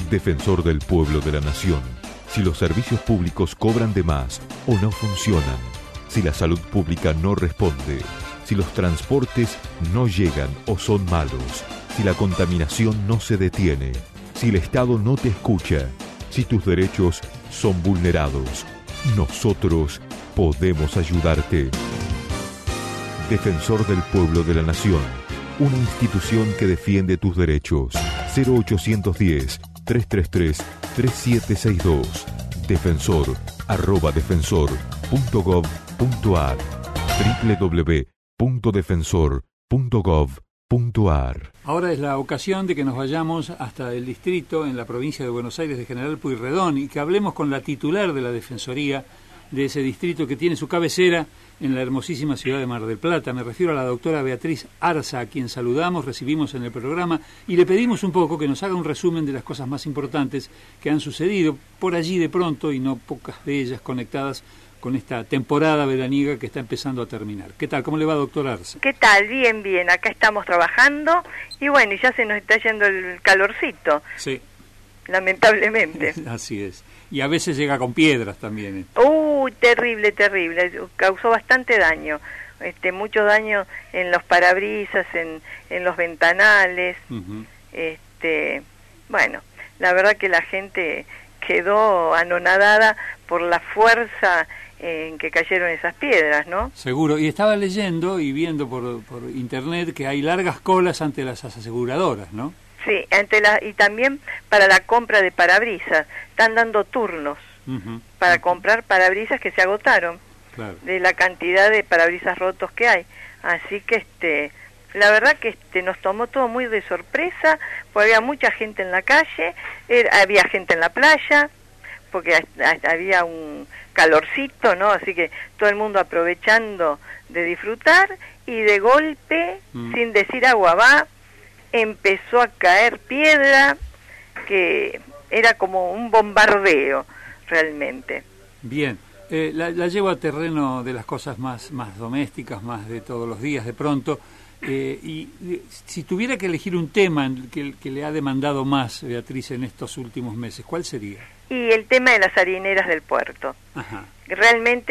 Defensor del pueblo de la nación. Si los servicios públicos cobran de más o no funcionan, si la salud pública no responde, si los transportes no llegan o son malos, si la contaminación no se detiene, si el Estado no te escucha, si tus derechos son vulnerados, nosotros podemos ayudarte. Defensor del pueblo de la nación. Una institución que defiende tus derechos. 0810-333-3762. defensor@defensor.gov.ar www.defensor.gov.ar. Ahora es la ocasión de que nos vayamos hasta el distrito en la provincia de Buenos Aires de General Pueyrredón y que hablemos con la titular de la Defensoría de ese distrito que tiene su cabecera en la hermosísima ciudad de Mar del Plata. Me refiero a la doctora Beatriz Arza, a quien saludamos, recibimos en el programa y le pedimos un poco que nos haga un resumen de las cosas más importantes que han sucedido por allí de pronto y no pocas de ellas conectadas con esta temporada veraniega que está empezando a terminar. ¿Qué tal? ¿Cómo le va, doctora Arza? ¿Qué tal? Bien, bien. Acá estamos trabajando y bueno, ya se nos está yendo el calorcito. Sí. Lamentablemente. Así es. Y a veces llega con piedras también. Terrible, terrible. Causó bastante daño. Mucho daño en los parabrisas, en los ventanales. Uh-huh. Bueno, la verdad que la gente quedó anonadada por la fuerza en que cayeron esas piedras, ¿no? Seguro. Y estaba leyendo y viendo por internet que hay largas colas ante las aseguradoras, ¿no? Sí, y también para la compra de parabrisas. Están dando turnos para comprar parabrisas que se agotaron, claro, de la cantidad de parabrisas rotos que hay. Así que la verdad que nos tomó todo muy de sorpresa, porque había mucha gente en la calle, había gente en la playa, porque había un calorcito, ¿no? Así que todo el mundo aprovechando de disfrutar, y de golpe, sin decir agua va, empezó a caer piedra, que era como un bombardeo realmente. Bien, la llevo a terreno de las cosas más domésticas, más de todos los días de pronto, y si tuviera que elegir un tema que le ha demandado más, Beatriz, en estos últimos meses, ¿cuál sería? Y el tema de las harineras del puerto. Ajá. Realmente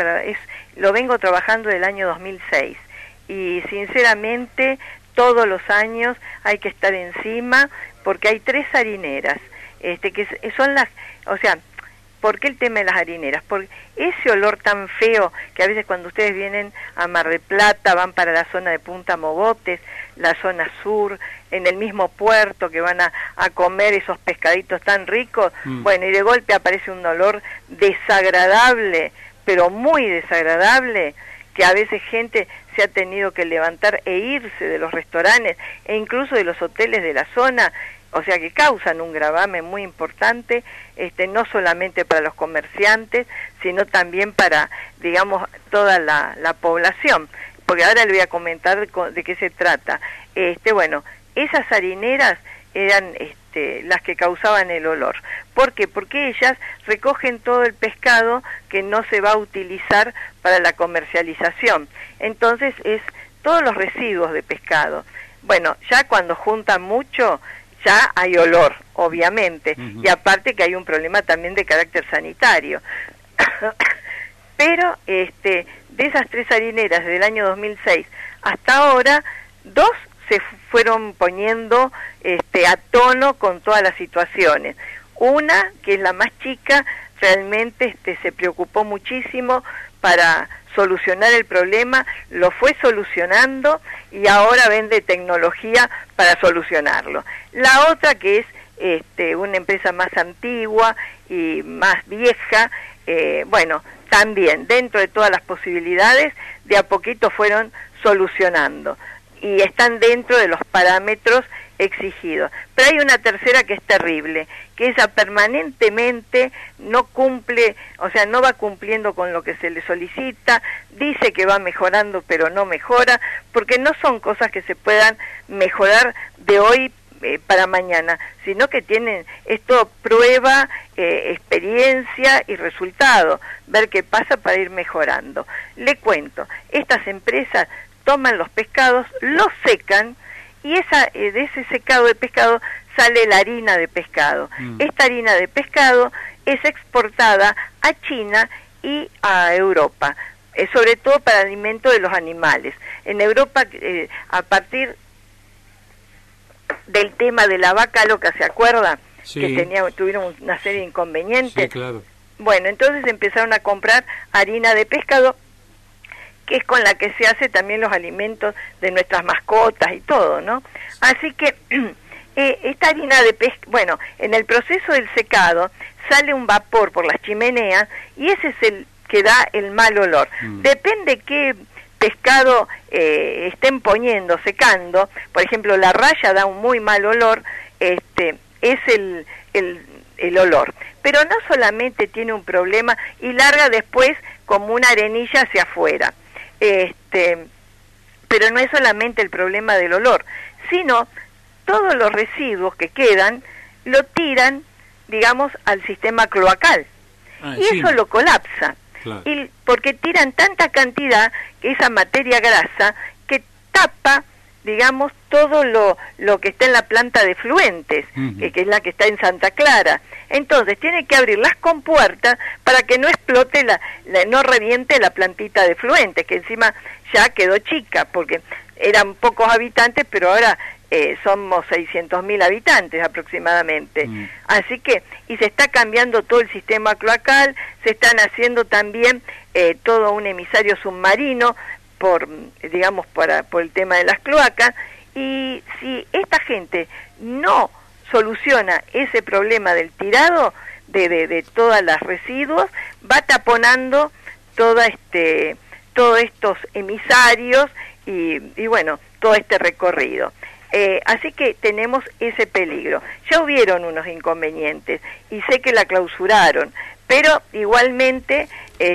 lo vengo trabajando del año 2006 y sinceramente todos los años hay que estar encima, porque hay 3 harineras, que son las, o sea, ¿por qué el tema de las harineras? Porque ese olor tan feo que a veces cuando ustedes vienen a Mar del Plata, van para la zona de Punta Mogotes, la zona sur, en el mismo puerto, que van a comer esos pescaditos tan ricos, bueno, y de golpe aparece un olor desagradable, pero muy desagradable, que a veces gente se ha tenido que levantar e irse de los restaurantes e incluso de los hoteles de la zona, o sea que causan un gravamen muy importante, no solamente para los comerciantes, sino también para, digamos, toda la población, porque ahora le voy a comentar de qué se trata. Bueno, esas harineras eran las que causaban el olor. ¿Por qué? Porque ellas recogen todo el pescado que no se va a utilizar para la comercialización. Entonces es todos los residuos de pescado. Bueno, ya cuando juntan mucho, ya hay olor, obviamente, y aparte que hay un problema también de carácter sanitario. Pero de esas 3 harineras del año 2006 hasta ahora, 2 se fueron poniendo a tono con todas las situaciones. Una, que es la más chica, realmente se preocupó muchísimo para solucionar el problema, lo fue solucionando y ahora vende tecnología para solucionarlo. La otra, que es una empresa más antigua y más vieja, bueno, también dentro de todas las posibilidades, de a poquito fueron solucionando y están dentro de los parámetros exigidos. Pero hay una tercera que es terrible, que esa permanentemente no cumple, o sea, no va cumpliendo con lo que se le solicita, dice que va mejorando pero no mejora, porque no son cosas que se puedan mejorar de hoy para mañana, sino que tienen esto prueba, experiencia y resultado, ver qué pasa para ir mejorando. Le cuento, estas empresas toman los pescados, los secan, y de ese secado de pescado sale la harina de pescado. Esta harina de pescado es exportada a China y a Europa, sobre todo para alimento de los animales. En Europa, a partir del tema de la vaca loca, ¿se acuerda? Sí. Que tuvieron una serie de inconvenientes. Sí, claro. Bueno, entonces empezaron a comprar harina de pescado, que es con la que se hace también los alimentos de nuestras mascotas y todo, ¿no? Así que esta harina de pescado, bueno, en el proceso del secado sale un vapor por las chimeneas y ese es el que da el mal olor. Depende qué pescado estén poniendo, secando. Por ejemplo, la raya da un muy mal olor, es el olor. Pero no solamente tiene un problema y larga después como una arenilla hacia afuera. Pero no es solamente el problema del olor, sino todos los residuos que quedan lo tiran, digamos, al sistema cloacal. Y sí, eso lo colapsa. Claro. Y porque tiran tanta cantidad que esa materia grasa que tapa, digamos, todo lo que está en la planta de fluentes, que es la que está en Santa Clara. Entonces tiene que abrir las compuertas para que no explote, no reviente la plantita de fluentes, que encima ya quedó chica, porque eran pocos habitantes, pero ahora somos 600.000 habitantes aproximadamente. Así que, y se está cambiando todo el sistema cloacal, se están haciendo también todo un emisario submarino, por el tema de las cloacas, y si esta gente no soluciona ese problema del tirado de todos los residuos, va taponando todos estos emisarios y bueno, todo este recorrido. Así que tenemos ese peligro. Ya hubieron unos inconvenientes y sé que la clausuraron, pero igualmente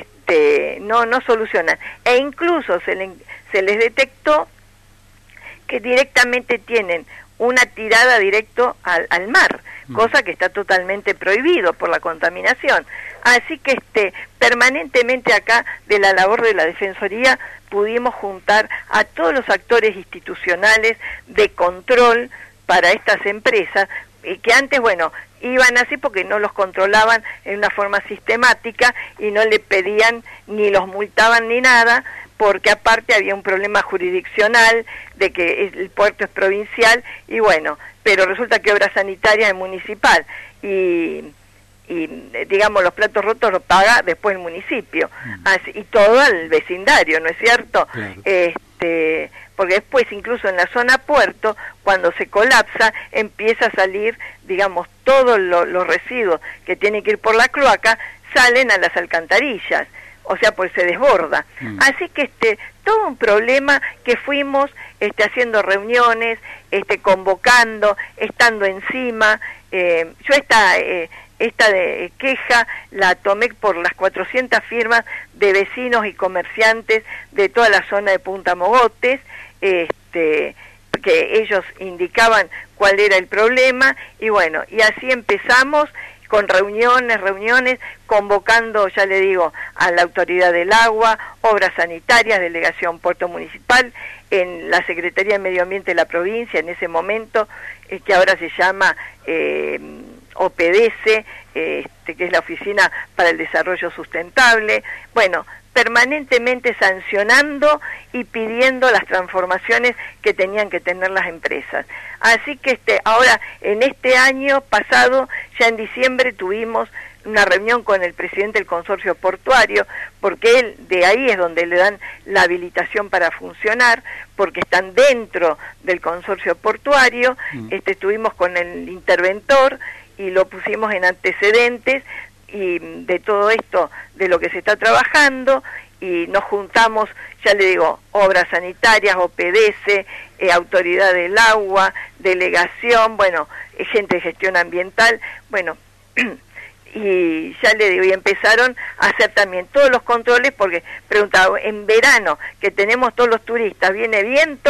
no solucionan. E incluso se les detectó que directamente tienen una tirada directo al mar, cosa que está totalmente prohibido por la contaminación. Así que permanentemente acá de la labor de la Defensoría pudimos juntar a todos los actores institucionales de control para estas empresas, que antes, bueno, iban así porque no los controlaban en una forma sistemática y no le pedían ni los multaban ni nada, porque aparte había un problema jurisdiccional de que el puerto es provincial y bueno, pero resulta que Obra Sanitaria es municipal y digamos los platos rotos los paga después el municipio, así, y todo el vecindario, ¿no es cierto? Claro. Porque después incluso en la zona puerto, cuando se colapsa, empieza a salir, digamos, todos los residuos que tienen que ir por la cloaca, salen a las alcantarillas, o sea, pues se desborda. Así que todo un problema que fuimos haciendo reuniones, convocando, estando encima. Yo esta de queja la tomé por las 400 firmas de vecinos y comerciantes de toda la zona de Punta Mogotes, que ellos indicaban cuál era el problema, y bueno, y así empezamos con reuniones, convocando, ya le digo, a la Autoridad del Agua, Obras Sanitarias, Delegación Puerto Municipal, en la Secretaría de Medio Ambiente de la provincia, en ese momento, que ahora se llama OPDS, que es la Oficina para el Desarrollo Sustentable, bueno, permanentemente sancionando y pidiendo las transformaciones que tenían que tener las empresas. Así que ahora, en este año pasado, ya en diciembre, tuvimos una reunión con el presidente del consorcio portuario, porque él, de ahí es donde le dan la habilitación para funcionar, porque están dentro del consorcio portuario. Estuvimos con el interventor y lo pusimos en antecedentes y de todo esto, de lo que se está trabajando, y nos juntamos, ya le digo, Obras Sanitarias, OPDS, Autoridad del Agua, Delegación, bueno, gente de gestión ambiental, bueno, y ya le digo, y empezaron a hacer también todos los controles, porque preguntaba, en verano, que tenemos todos los turistas, viene viento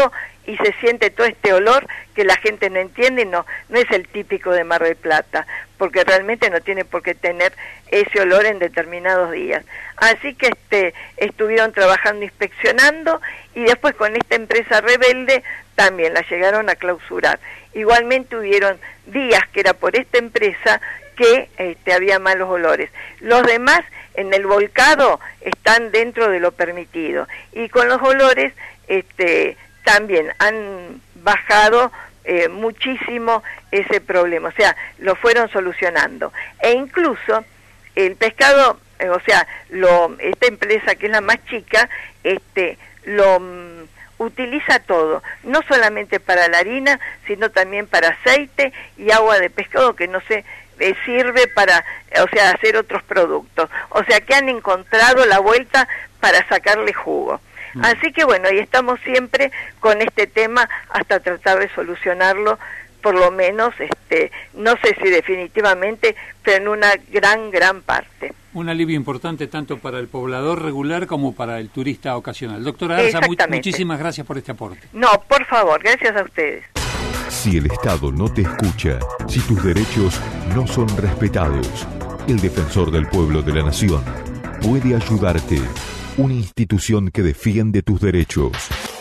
y se siente todo este olor que la gente no entiende, no es el típico de Mar del Plata, porque realmente no tiene por qué tener ese olor en determinados días. Así que estuvieron trabajando, inspeccionando, y después con esta empresa rebelde también la llegaron a clausurar. Igualmente hubieron días que era por esta empresa que había malos olores. Los demás en el volcado están dentro de lo permitido, y con los olores también han bajado muchísimo ese problema, o sea, lo fueron solucionando. E incluso el pescado, esta empresa que es la más chica, lo utiliza todo, no solamente para la harina, sino también para aceite y agua de pescado, que no se sirve para, hacer otros productos. O sea, que han encontrado la vuelta para sacarle jugo. Así que bueno, y estamos siempre con este tema hasta tratar de solucionarlo, por lo menos, no sé si definitivamente, pero en una gran parte. Un alivio importante tanto para el poblador regular como para el turista ocasional. Doctora Arza, muchísimas gracias por este aporte. No, por favor, gracias a ustedes. Si el Estado no te escucha, si tus derechos no son respetados, el Defensor del Pueblo de la Nación puede ayudarte. Una institución que defiende tus derechos.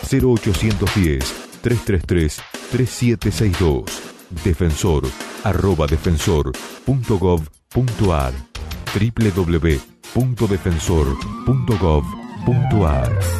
0810-333-3762. defensor@defensor.gov.ar. www.defensor.gov.ar